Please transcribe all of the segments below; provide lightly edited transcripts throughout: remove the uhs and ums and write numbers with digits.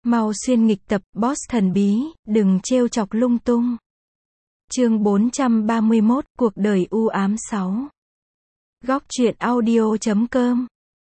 Mau xuyên nghịch tập, boss thần bí, đừng trêu chọc lung tung. Chương 431, cuộc đời u ám 6. Góc truyện audio.com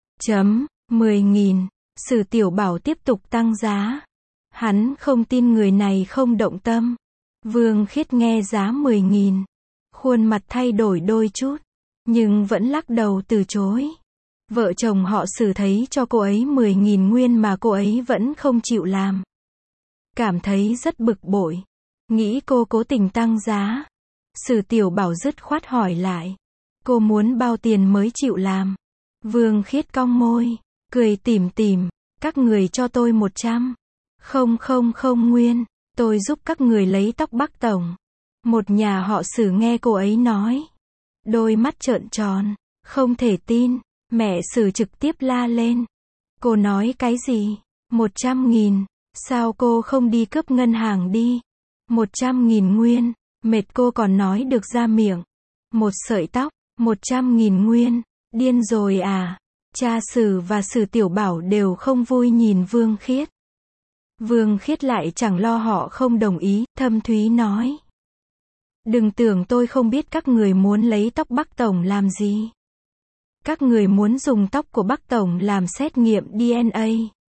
10.000. Sử Tiểu Bảo tiếp tục tăng giá. Hắn không tin người này không động tâm. Vương Khiết nghe giá 10.000. Khuôn mặt thay đổi đôi chút. Nhưng vẫn lắc đầu từ chối. Vợ chồng họ Sử thấy cho cô ấy 10.000 nguyên mà cô ấy vẫn không chịu làm. Cảm thấy rất bực bội. Nghĩ cô cố tình tăng giá. Sử Tiểu Bảo dứt khoát hỏi lại. Cô muốn bao tiền mới chịu làm? Vương Khiết cong môi, cười tủm tỉm. Các người cho tôi 100. Không nguyên, tôi giúp các người lấy tóc Bắc Tổng. Một nhà họ Sử nghe cô ấy nói. Đôi mắt trợn tròn, không thể tin. Mẹ Sử trực tiếp la lên. Cô nói cái gì? 100.000, sao cô không đi cướp ngân hàng đi? 100.000 nguyên, mệt cô còn nói được ra miệng. Một sợi tóc, 100.000 nguyên, điên rồi à? Cha Sử và Sử Tiểu Bảo đều không vui nhìn Vương Khiết. Vương Khiết lại chẳng lo họ không đồng ý, thâm thúy nói. Đừng tưởng tôi không biết các người muốn lấy tóc Bắc Tổng làm gì. Các người muốn dùng tóc của Bắc Tổng làm xét nghiệm DNA.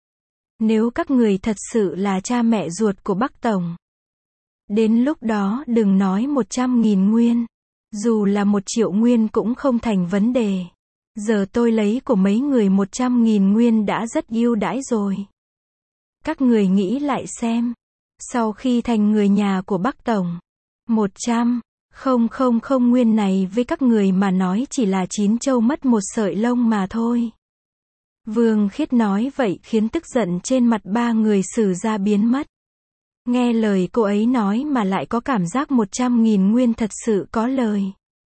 Nếu các người thật sự là cha mẹ ruột của Bắc Tổng. Đến lúc đó đừng nói 100.000 nguyên. Dù là 1 triệu nguyên cũng không thành vấn đề. Giờ tôi lấy của mấy người 100.000 nguyên đã rất ưu đãi rồi. Các người nghĩ lại xem. Sau khi thành người nhà của Bắc Tổng. 100. Không nguyên này với các người mà nói chỉ là 9 trâu mất 1 sợi lông mà thôi. Vương Khiết nói vậy khiến tức giận trên mặt ba người Sử gia biến mất. Nghe lời cô ấy nói mà lại có cảm giác 100.000 nguyên thật sự có lời.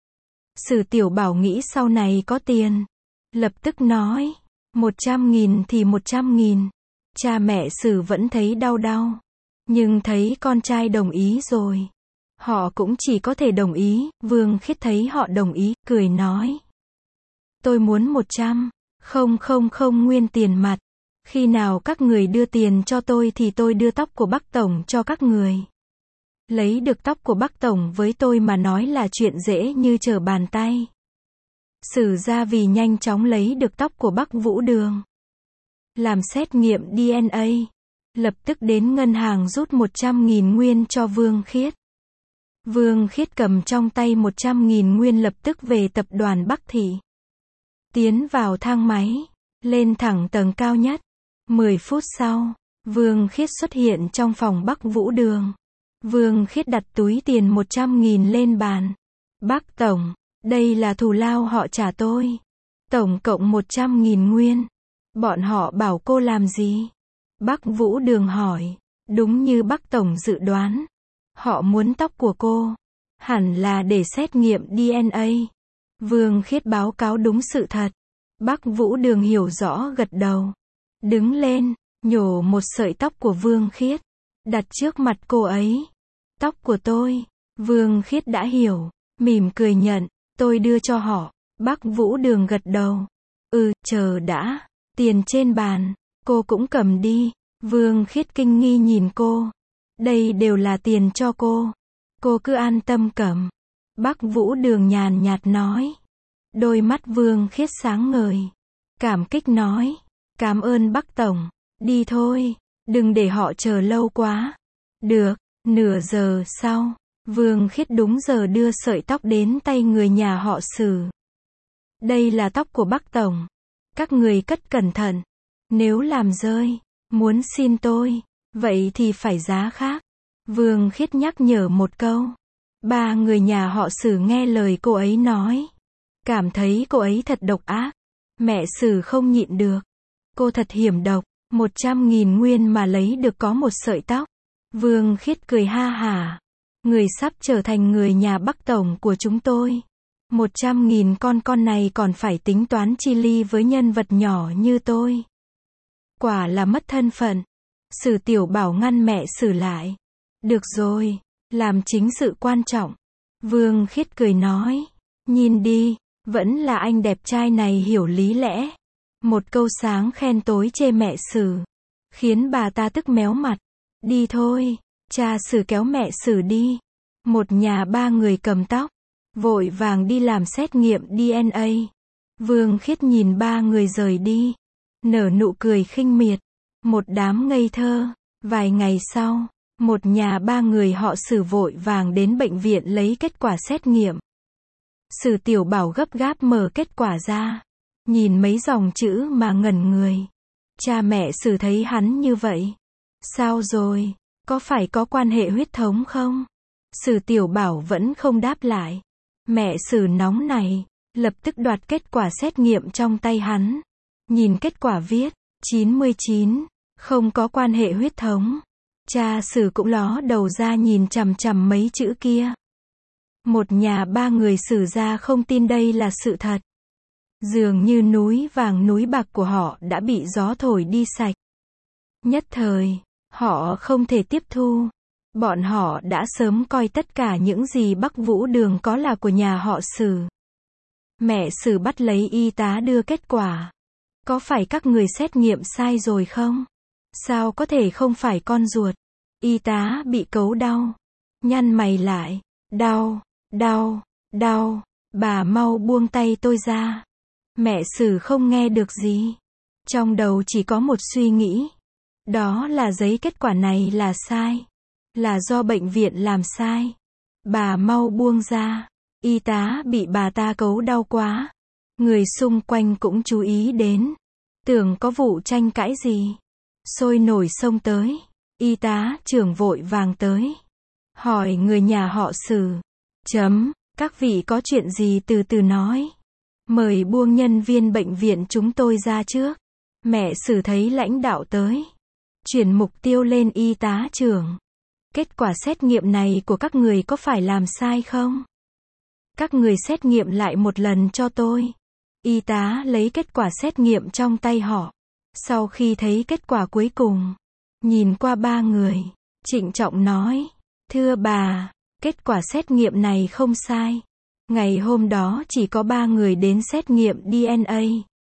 Sử Tiểu Bảo nghĩ sau này có tiền. Lập tức nói. 100.000 thì 100.000. Cha mẹ Sử vẫn thấy đau. Nhưng thấy con trai đồng ý rồi. Họ cũng chỉ có thể đồng ý. Vương Khiết thấy họ đồng ý, cười nói. Tôi muốn 100. Không nguyên tiền mặt. Khi nào các người đưa tiền cho tôi thì tôi đưa tóc của Bắc Tổng cho các người. Lấy được tóc của Bắc Tổng với tôi mà nói là chuyện dễ như trở bàn tay. Sử gia vì nhanh chóng lấy được tóc của Bắc Vũ Đường. Làm xét nghiệm DNA. Lập tức đến ngân hàng rút 100.000 nguyên cho Vương Khiết. Vương Khiết cầm trong tay 100.000 nguyên lập tức về tập đoàn Bắc Thị. Tiến vào thang máy. Lên thẳng tầng cao nhất. 10 phút sau, Vương Khiết xuất hiện trong phòng Bắc Vũ Đường. Vương Khiết đặt túi tiền 100.000 lên bàn. Bắc Tổng, đây là thù lao họ trả tôi. Tổng cộng 100.000 nguyên. Bọn họ bảo cô làm gì? Bắc Vũ Đường hỏi. Đúng như Bắc Tổng dự đoán. Họ muốn tóc của cô. Hẳn là để xét nghiệm DNA. Vương Khiết báo cáo đúng sự thật. Bắc Vũ Đường hiểu rõ gật đầu. Đứng lên, nhổ một sợi tóc của Vương Khiết. Đặt trước mặt cô ấy. Tóc của tôi. Vương Khiết đã hiểu. Mỉm cười nhận. Tôi đưa cho họ. Bắc Vũ Đường gật đầu. Chờ đã. Tiền trên bàn. Cô cũng cầm đi. Vương Khiết kinh nghi nhìn cô. Đây đều là tiền cho cô. Cô cứ an tâm cầm. Bắc Vũ Đường nhàn nhạt nói. Đôi mắt Vương Khiết sáng ngời. Cảm kích nói. Cảm ơn Bắc Tổng. Đi thôi. Đừng để họ chờ lâu quá. Được. Nửa giờ sau. Vương Khiết đúng giờ đưa sợi tóc đến tay người nhà họ Sử. Đây là tóc của Bắc Tổng. Các người cất cẩn thận. Nếu làm rơi. Muốn xin tôi. Vậy thì phải giá khác. Vương Khiết nhắc nhở một câu. Ba người nhà họ Sử nghe lời cô ấy nói. Cảm thấy cô ấy thật độc ác. Mẹ Sử không nhịn được. Cô thật hiểm độc. 100.000 nguyên mà lấy được có một sợi tóc. Vương Khiết cười ha hả. Người sắp trở thành người nhà Bắc Tổng của chúng tôi. 100.000 con này còn phải tính toán chi ly với nhân vật nhỏ như tôi. Quả là mất thân phận. Sử Tiểu Bảo ngăn mẹ Sử lại. Được rồi, làm chính sự quan trọng. Vương Khiết cười nói. Nhìn đi, vẫn là anh đẹp trai này hiểu lý lẽ. Một câu sáng khen tối chê mẹ Sử. khiến bà ta tức méo mặt. Đi thôi, cha Sử kéo mẹ Sử đi. Một nhà ba người cầm tóc, vội vàng đi làm xét nghiệm DNA. Vương Khiết nhìn ba người rời đi, nở nụ cười khinh miệt, một đám ngây thơ. Vài ngày sau, một nhà ba người họ Sử vội vàng đến bệnh viện lấy kết quả xét nghiệm. Sử Tiểu Bảo gấp gáp mở kết quả ra, nhìn mấy dòng chữ mà ngẩn người. Cha mẹ Sử thấy hắn như vậy. Sao rồi, có phải có quan hệ huyết thống không? Sử Tiểu Bảo vẫn không đáp lại. Mẹ Sử nóng này, lập tức đoạt kết quả xét nghiệm trong tay hắn. Nhìn kết quả viết, 99, không có quan hệ huyết thống. Cha Sử cũng ló đầu ra nhìn chằm chằm mấy chữ kia. Một nhà ba người Sử gia không tin đây là sự thật. Dường như núi vàng núi bạc của họ đã bị gió thổi đi sạch. Nhất thời, họ không thể tiếp thu. Bọn họ đã sớm coi tất cả những gì Bắc Vũ Đường có là của nhà họ Sử. Mẹ Sử bắt lấy y tá đưa kết quả. Có phải các người xét nghiệm sai rồi không? Sao có thể không phải con ruột? Y tá bị cấu đau. Nhăn mày lại. Đau, đau, đau. Bà mau buông tay tôi ra. Mẹ Sử không nghe được gì. Trong đầu chỉ có một suy nghĩ. Đó là giấy kết quả này là sai. Là do bệnh viện làm sai. Bà mau buông ra. Y tá bị bà ta cấu đau quá. Người xung quanh cũng chú ý đến. Tưởng có vụ tranh cãi gì. Sôi nổi xông tới. Y tá trưởng vội vàng tới. Hỏi người nhà họ Sử. Các vị có chuyện gì từ từ nói. Mời buông nhân viên bệnh viện chúng tôi ra trước. Mẹ Sử thấy lãnh đạo tới. Chuyển mục tiêu lên y tá trưởng. Kết quả xét nghiệm này của các người có phải làm sai không? Các người xét nghiệm lại một lần cho tôi. Y tá lấy kết quả xét nghiệm trong tay họ. Sau khi thấy kết quả cuối cùng, nhìn qua ba người, trịnh trọng nói, thưa bà, kết quả xét nghiệm này không sai. Ngày hôm đó chỉ có 3 người đến xét nghiệm DNA.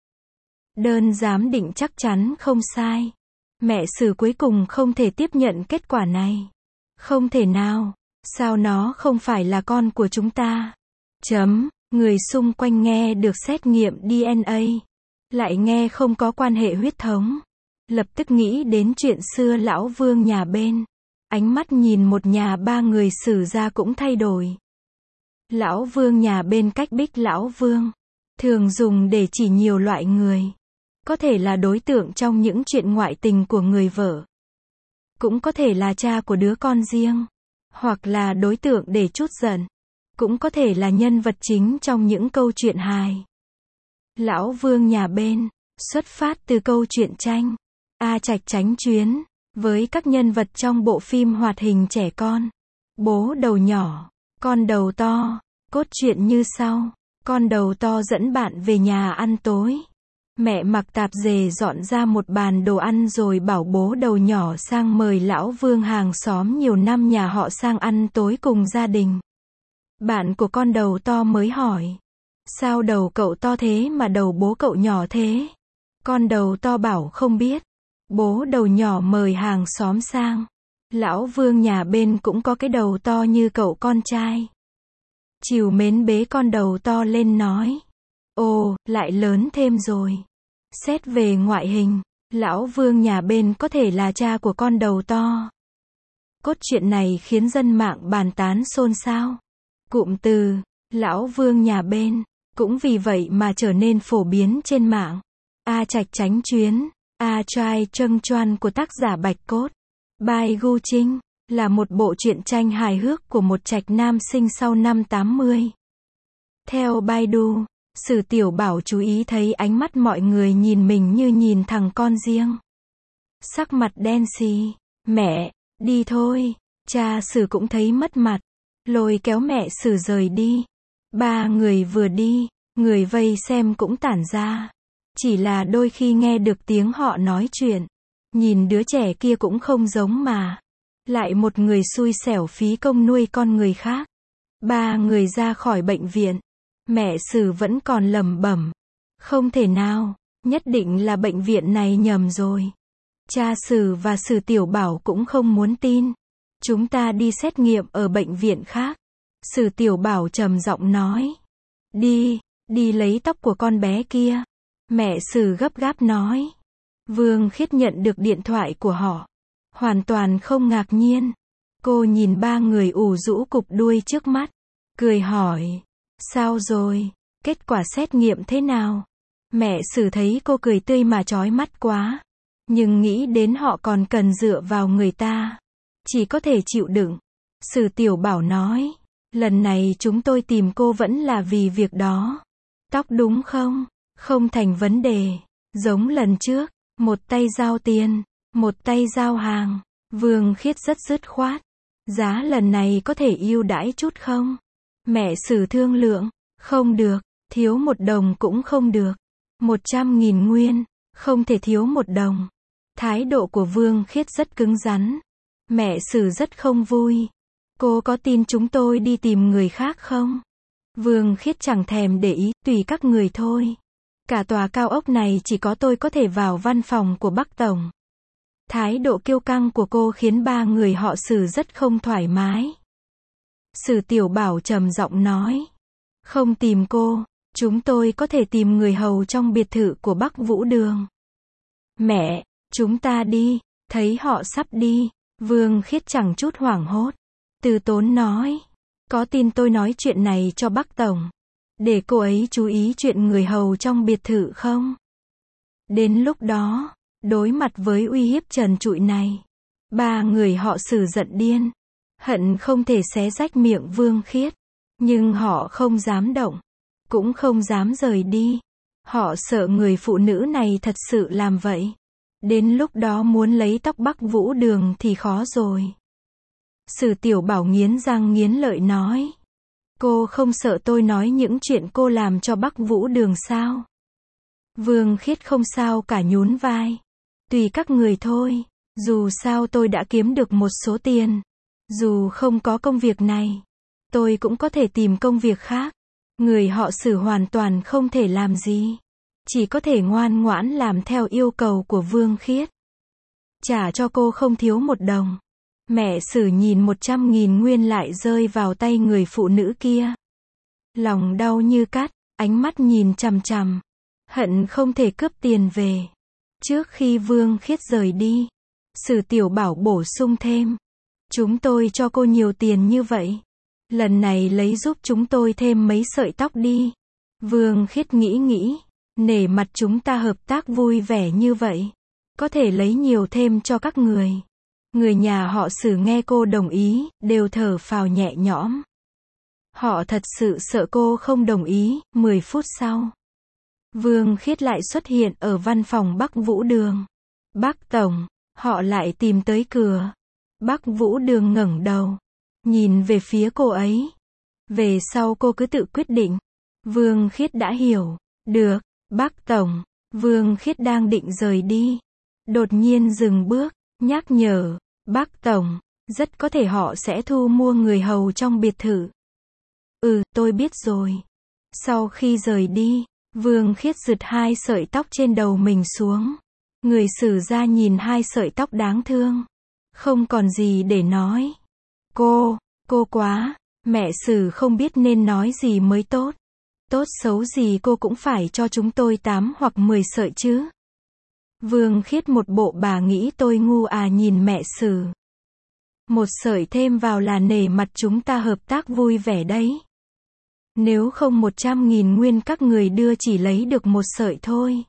Đơn giám định chắc chắn không sai. Mẹ Sử cuối cùng không thể tiếp nhận kết quả này. Không thể nào, sao nó không phải là con của chúng ta? Người xung quanh nghe được xét nghiệm DNA, lại nghe không có quan hệ huyết thống. Lập tức nghĩ đến chuyện xưa lão Vương nhà bên. Ánh mắt nhìn một nhà ba người Sử gia cũng thay đổi. Lão Vương nhà bên cách Bích lão Vương, thường dùng để chỉ nhiều loại người. Có thể là đối tượng trong những chuyện ngoại tình của người vợ. Cũng có thể là cha của đứa con riêng. Hoặc là đối tượng để trút giận. Cũng có thể là nhân vật chính trong những câu chuyện hài. Lão Vương nhà bên, xuất phát từ câu chuyện tranh A Trạch Chánh Chuyến, với các nhân vật trong bộ phim hoạt hình trẻ con. Bố đầu nhỏ, con đầu to. Cốt truyện như sau. Con đầu to dẫn bạn về nhà ăn tối. Mẹ mặc tạp dề dọn ra một bàn đồ ăn rồi bảo bố đầu nhỏ sang mời lão Vương hàng xóm nhiều năm nhà họ sang ăn tối cùng gia đình. Bạn của con đầu to mới hỏi. Sao đầu cậu to thế mà đầu bố cậu nhỏ thế? Con đầu to bảo không biết. Bố đầu nhỏ mời hàng xóm sang. Lão Vương nhà bên cũng có cái đầu to như cậu con trai. Trìu mến bế con đầu to lên nói. Ồ, lại lớn thêm rồi. Xét về ngoại hình, lão Vương nhà bên có thể là cha của con đầu to. Cốt truyện này khiến dân mạng bàn tán xôn xao. Cụm từ, lão Vương nhà bên, cũng vì vậy mà trở nên phổ biến trên mạng. A Trạch Chánh Chuyến, A Trai Trâng Choan của tác giả Bạch Cốt. By Gu Trinh, là một bộ truyện tranh hài hước của một trạch nam sinh sau năm 80. Theo Baidu, Sử Tiểu Bảo chú ý thấy ánh mắt mọi người nhìn mình như nhìn thằng con riêng. Sắc mặt đen xì. Mẹ, đi thôi. Cha Sử cũng thấy mất mặt. Lôi kéo mẹ Sử rời đi. Ba người vừa đi, người vây xem cũng tản ra. Chỉ là đôi khi nghe được tiếng họ nói chuyện. Nhìn đứa trẻ kia cũng không giống mà. Lại một người xui xẻo phí công nuôi con người khác. Ba người ra khỏi bệnh viện. Mẹ Sử vẫn còn lẩm bẩm. Không thể nào, nhất định là bệnh viện này nhầm rồi. Cha Sử và Sử Tiểu Bảo cũng không muốn tin. Chúng ta đi xét nghiệm ở bệnh viện khác. Sử Tiểu Bảo trầm giọng nói. Đi lấy tóc của con bé kia. Mẹ Sử gấp gáp nói. Vương Khiết nhận được điện thoại của họ. Hoàn toàn không ngạc nhiên. Cô nhìn ba người ủ rũ cụp đuôi trước mắt. Cười hỏi. Sao rồi? Kết quả xét nghiệm thế nào? Mẹ Sử thấy cô cười tươi mà chói mắt quá. Nhưng nghĩ đến họ còn cần dựa vào người ta. Chỉ có thể chịu đựng. Sử Tiểu Bảo nói. Lần này chúng tôi tìm cô vẫn là vì việc đó. Tóc đúng không? Không thành vấn đề. Giống lần trước. Một tay giao tiền. Một tay giao hàng. Vương Khiết rất dứt khoát. Giá lần này có thể ưu đãi chút không? Mẹ Sử thương lượng. Không được. Thiếu 1 đồng cũng không được. 100.000 nguyên. Không thể thiếu 1 đồng. Thái độ của Vương Khiết rất cứng rắn. Mẹ Sử rất không vui. Cô có tin chúng tôi đi tìm người khác không? Vương Khiết chẳng thèm để ý, tùy các người thôi. Cả tòa cao ốc này chỉ có tôi có thể vào văn phòng của Bắc Tổng. Thái độ kiêu căng của cô khiến ba người họ Sử rất không thoải mái. Sử Tiểu Bảo trầm giọng nói. Không tìm cô, chúng tôi có thể tìm người hầu trong biệt thự của Bắc Vũ Đường. Mẹ, chúng ta đi, thấy họ sắp đi. Vương Khiết chẳng chút hoảng hốt. Từ Tốn nói. Có tin tôi nói chuyện này cho Bắc Tổng? Để cô ấy chú ý chuyện người hầu trong biệt thự không? Đến lúc đó, đối mặt với uy hiếp trần trụi này, ba người họ Sử giận điên. Hận không thể xé rách miệng Vương Khiết. Nhưng họ không dám động. Cũng không dám rời đi. Họ sợ người phụ nữ này thật sự làm vậy. Đến lúc đó muốn lấy tóc Bắc Vũ Đường thì khó rồi. Sử Tiểu Bảo nghiến răng nghiến lợi nói. Cô không sợ tôi nói những chuyện cô làm cho Bắc Vũ Đường sao? Vương Khiết không sao cả nhún vai. Tùy các người thôi. Dù sao tôi đã kiếm được một số tiền. Dù không có công việc này, tôi cũng có thể tìm công việc khác. Người họ Sử hoàn toàn không thể làm gì. Chỉ có thể ngoan ngoãn làm theo yêu cầu của Vương Khiết. Trả cho cô không thiếu 1 đồng. Mẹ Sử nhìn 100.000 nguyên lại rơi vào tay người phụ nữ kia. Lòng đau như cắt, ánh mắt nhìn chằm chằm. Hận không thể cướp tiền về. Trước khi Vương Khiết rời đi, Sử Tiểu Bảo bổ sung thêm. Chúng tôi cho cô nhiều tiền như vậy. Lần này lấy giúp chúng tôi thêm mấy sợi tóc đi. Vương Khiết nghĩ. Nể mặt chúng ta hợp tác vui vẻ như vậy. Có thể lấy nhiều thêm cho các người. Người nhà họ Sử nghe cô đồng ý, đều thở phào nhẹ nhõm. Họ thật sự sợ cô không đồng ý. 10 phút sau, Vương Khiết lại xuất hiện ở văn phòng Bắc Vũ Đường. Bác Tổng, họ lại tìm tới cửa. Bắc Vũ Đường ngẩng đầu, nhìn về phía cô ấy. Về sau cô cứ tự quyết định. Vương Khiết đã hiểu. Được, bác Tổng. Vương Khiết đang định rời đi. Đột nhiên dừng bước, nhắc nhở. Bác Tổng, rất có thể họ sẽ thu mua người hầu trong biệt thự. Tôi biết rồi. Sau khi rời đi, Vương Khiết giật 2 sợi tóc trên đầu mình xuống. Người Sử ra nhìn 2 sợi tóc đáng thương. Không còn gì để nói. Cô quá. Mẹ Sử không biết nên nói gì mới tốt. Tốt xấu gì cô cũng phải cho chúng tôi 8 hoặc 10 sợi chứ. Vương Khiết một bộ bà nghĩ tôi ngu à nhìn mẹ Sử. 1 sợi thêm vào là nể mặt chúng ta hợp tác vui vẻ đấy. Nếu không 100.000 nguyên các người đưa chỉ lấy được 1 sợi thôi.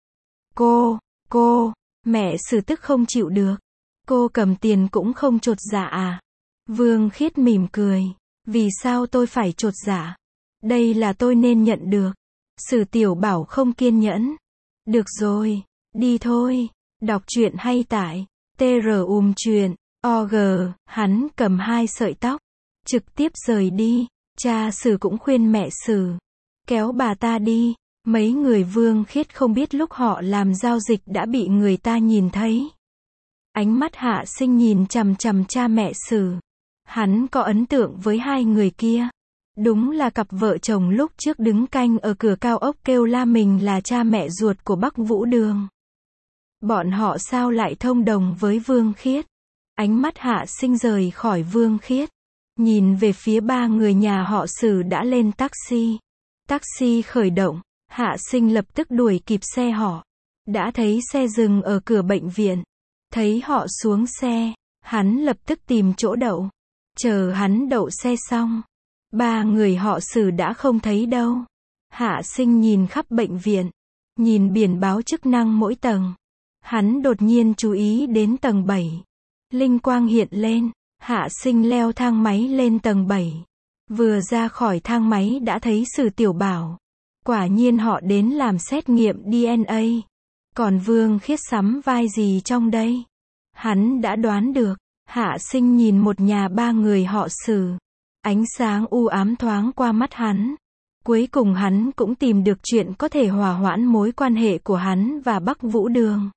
Cô, mẹ Sử tức không chịu được. Cô cầm tiền cũng không chột dạ à? Vương Khiết mỉm cười. Vì sao tôi phải chột dạ? Đây là tôi nên nhận được. Sử Tiểu Bảo không kiên nhẫn. Được rồi, đi thôi. Đọc truyện hay tải truyện.org. Hắn cầm 2 sợi tóc, trực tiếp rời đi. Cha Sử cũng khuyên mẹ Sử. Kéo bà ta đi. Mấy người Vương Khiết không biết lúc họ làm giao dịch đã bị người ta nhìn thấy. Ánh mắt Hạ Sinh nhìn chằm chằm cha mẹ Sử. Hắn có ấn tượng với 2 người kia. Đúng là cặp vợ chồng lúc trước đứng canh ở cửa cao ốc kêu la mình là cha mẹ ruột của Bắc Vũ Đường. Bọn họ sao lại thông đồng với Vương Khiết? Ánh mắt Hạ Sinh rời khỏi Vương Khiết, nhìn về phía ba người nhà họ Sử đã lên taxi. Taxi khởi động, Hạ Sinh lập tức đuổi kịp xe họ. Đã thấy xe dừng ở cửa bệnh viện. Thấy họ xuống xe, hắn lập tức tìm chỗ đậu. Chờ hắn đậu xe xong, ba người họ Sử đã không thấy đâu. Hạ Sinh nhìn khắp bệnh viện, nhìn biển báo chức năng mỗi tầng. Hắn đột nhiên chú ý đến tầng 7. Linh quang hiện lên, Hạ Sinh leo thang máy lên tầng 7. Vừa ra khỏi thang máy đã thấy Sử Tiểu Bảo. Quả nhiên họ đến làm xét nghiệm DNA. Còn Vương Khiết sắm vai gì trong đây? Hắn đã đoán được. Hạ Sinh nhìn một nhà ba người họ Sử. Ánh sáng u ám thoáng qua mắt hắn. Cuối cùng hắn cũng tìm được chuyện có thể hòa hoãn mối quan hệ của hắn và Bắc Vũ Đường.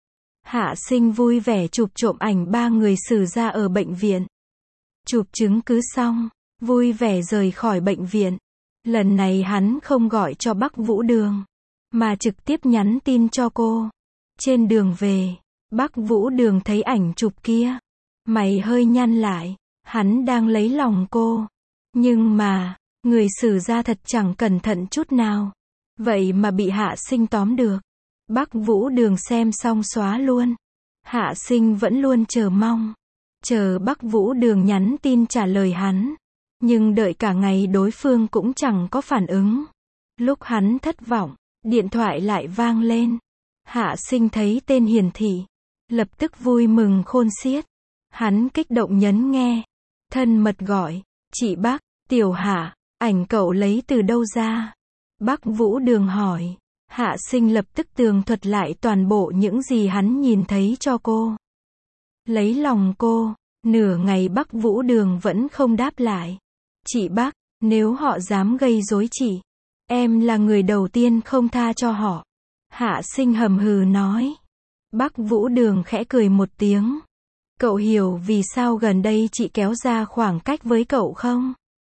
Hạ Sinh vui vẻ chụp trộm ảnh ba người Sử ra ở bệnh viện. Chụp chứng cứ xong, vui vẻ rời khỏi bệnh viện. Lần này hắn không gọi cho Bắc Vũ Đường, mà trực tiếp nhắn tin cho cô. Trên đường về, Bắc Vũ Đường thấy ảnh chụp kia. Mày hơi nhăn lại, hắn đang lấy lòng cô. Nhưng mà, người Sử ra thật chẳng cẩn thận chút nào. Vậy mà bị Hạ Sinh tóm được. Bắc Vũ Đường xem xong xóa luôn. Hạ Sinh vẫn luôn chờ mong. Chờ Bắc Vũ Đường nhắn tin trả lời hắn. Nhưng đợi cả ngày đối phương cũng chẳng có phản ứng. Lúc hắn thất vọng, điện thoại lại vang lên. Hạ Sinh thấy tên hiển thị. Lập tức vui mừng khôn xiết. Hắn kích động nhấn nghe. Thân mật gọi. Chị Bắc, Tiểu Hạ, ảnh cậu lấy từ đâu ra? Bắc Vũ Đường hỏi. Hạ Sinh lập tức tường thuật lại toàn bộ những gì hắn nhìn thấy cho cô. Lấy lòng cô. Nửa ngày Bắc Vũ Đường vẫn không đáp lại. Chị Bắc, nếu họ dám gây rối chị, em là người đầu tiên không tha cho họ. Hạ Sinh hầm hừ nói. Bắc Vũ Đường khẽ cười một tiếng. Cậu hiểu vì sao gần đây chị kéo ra khoảng cách với cậu không?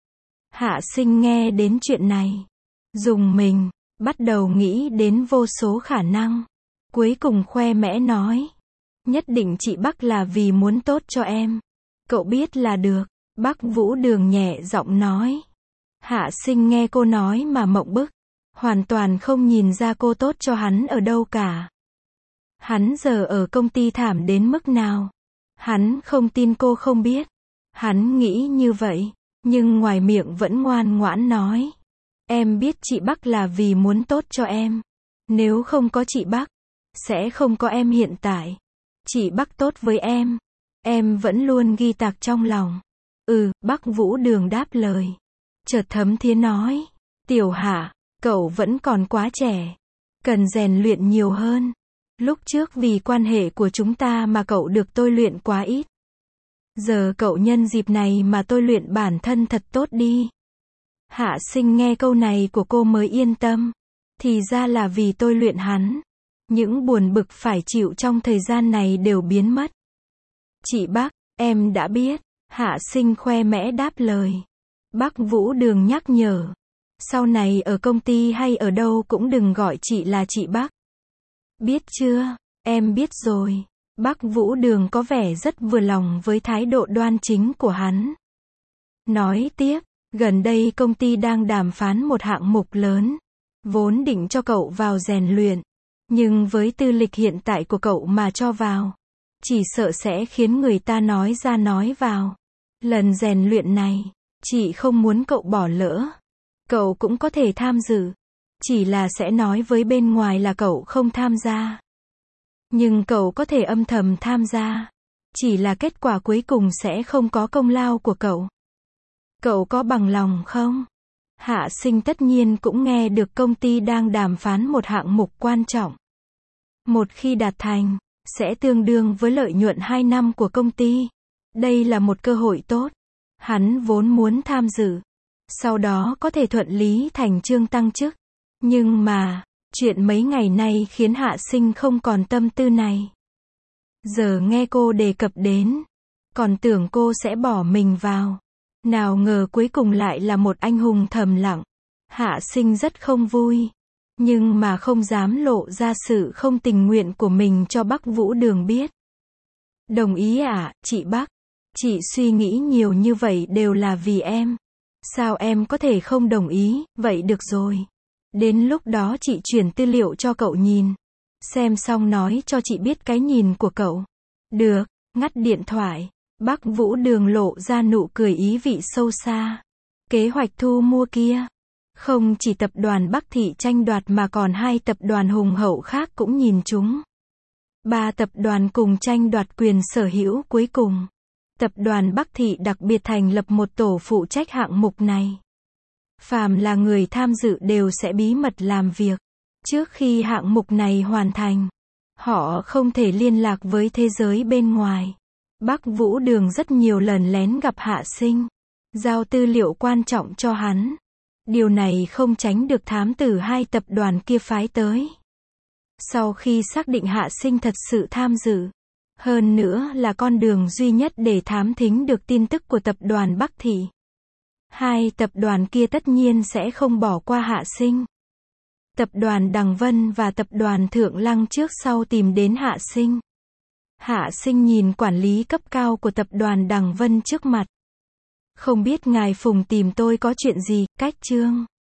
Hạ Sinh nghe đến chuyện này, rùng mình, bắt đầu nghĩ đến vô số khả năng. Cuối cùng khoe mẽ nói. Nhất định chị Bắc là vì muốn tốt cho em. Cậu biết là được. Bắc Vũ Đường nhẹ giọng nói. Hạ Sinh nghe cô nói mà mộng bức. Hoàn toàn không nhìn ra cô tốt cho hắn ở đâu cả. Hắn giờ ở công ty thảm đến mức nào? Hắn không tin cô không biết. Hắn nghĩ như vậy, nhưng ngoài miệng vẫn ngoan ngoãn nói. Em biết chị Bắc là vì muốn tốt cho em. Nếu không có chị Bắc, sẽ không có em hiện tại. Chị Bắc tốt với em vẫn luôn ghi tạc trong lòng. Bắc Vũ Đường đáp lời. Chợt thấm thía nói. Tiểu Hạ, cậu vẫn còn quá trẻ. Cần rèn luyện nhiều hơn. Lúc trước vì quan hệ của chúng ta mà cậu được tôi luyện quá ít. Giờ cậu nhân dịp này mà tôi luyện bản thân thật tốt đi. Hạ Sinh nghe câu này của cô mới yên tâm. Thì ra là vì tôi luyện hắn. Những buồn bực phải chịu trong thời gian này đều biến mất. Chị Bắc, em đã biết. Hạ Sinh khoe mẽ đáp lời. Bắc Vũ Đường nhắc nhở. Sau này ở công ty hay ở đâu cũng đừng gọi chị là chị Bắc. Biết chưa? Em biết rồi. Bắc Vũ Đường có vẻ rất vừa lòng với thái độ đoan chính của hắn. Nói tiếp, gần đây công ty đang đàm phán một hạng mục lớn. Vốn định cho cậu vào rèn luyện. Nhưng với tư lịch hiện tại của cậu mà cho vào, chỉ sợ sẽ khiến người ta nói ra nói vào. Lần rèn luyện này, chị không muốn cậu bỏ lỡ. Cậu cũng có thể tham dự. Chỉ là sẽ nói với bên ngoài là cậu không tham gia. Nhưng cậu có thể âm thầm tham gia. Chỉ là kết quả cuối cùng sẽ không có công lao của cậu. Cậu có bằng lòng không? Hạ Sinh tất nhiên cũng nghe được công ty đang đàm phán một hạng mục quan trọng. Một khi đạt thành, sẽ tương đương với lợi nhuận 2 năm của công ty. Đây là một cơ hội tốt. Hắn vốn muốn tham dự. Sau đó có thể thuận lý thành chương tăng chức. Nhưng mà, chuyện mấy ngày nay khiến Hạ Sinh không còn tâm tư này. Giờ nghe cô đề cập đến, còn tưởng cô sẽ bỏ mình vào. Nào ngờ cuối cùng lại là một anh hùng thầm lặng. Hạ Sinh rất không vui. nhưng mà không dám lộ ra sự không tình nguyện của mình cho Bắc Vũ Đường biết. Đồng ý ạ, chị Bắc. Chị suy nghĩ nhiều như vậy đều là vì em. Sao em có thể không đồng ý, vậy được rồi. Đến lúc đó chị chuyển tư liệu cho cậu nhìn. Xem xong nói cho chị biết cái nhìn của cậu. Được, ngắt điện thoại. Bắc Vũ Đường lộ ra nụ cười ý vị sâu xa. Kế hoạch thu mua kia. Không chỉ tập đoàn Bắc Thị tranh đoạt mà còn hai tập đoàn hùng hậu khác cũng nhìn chúng. Ba tập đoàn cùng tranh đoạt quyền sở hữu cuối cùng. Tập đoàn Bắc Thị đặc biệt thành lập một tổ phụ trách hạng mục này. Phàm là người tham dự đều sẽ bí mật làm việc. Trước khi hạng mục này hoàn thành, họ không thể liên lạc với thế giới bên ngoài. Bắc Vũ Đường rất nhiều lần lén gặp Hạ Sinh, giao tư liệu quan trọng cho hắn. Điều này không tránh được thám tử hai tập đoàn kia phái tới. Sau khi xác định Hạ Sinh thật sự tham dự, hơn nữa là con đường duy nhất để thám thính được tin tức của tập đoàn Bắc Thị, hai tập đoàn kia tất nhiên sẽ không bỏ qua Hạ Sinh. Tập đoàn Đằng Vân và tập đoàn Thượng Lăng trước sau tìm đến Hạ Sinh. Hạ Sinh nhìn quản lý cấp cao của tập đoàn Đằng Vân trước mặt. Không biết ngài Phùng tìm tôi có chuyện gì, cách Trương.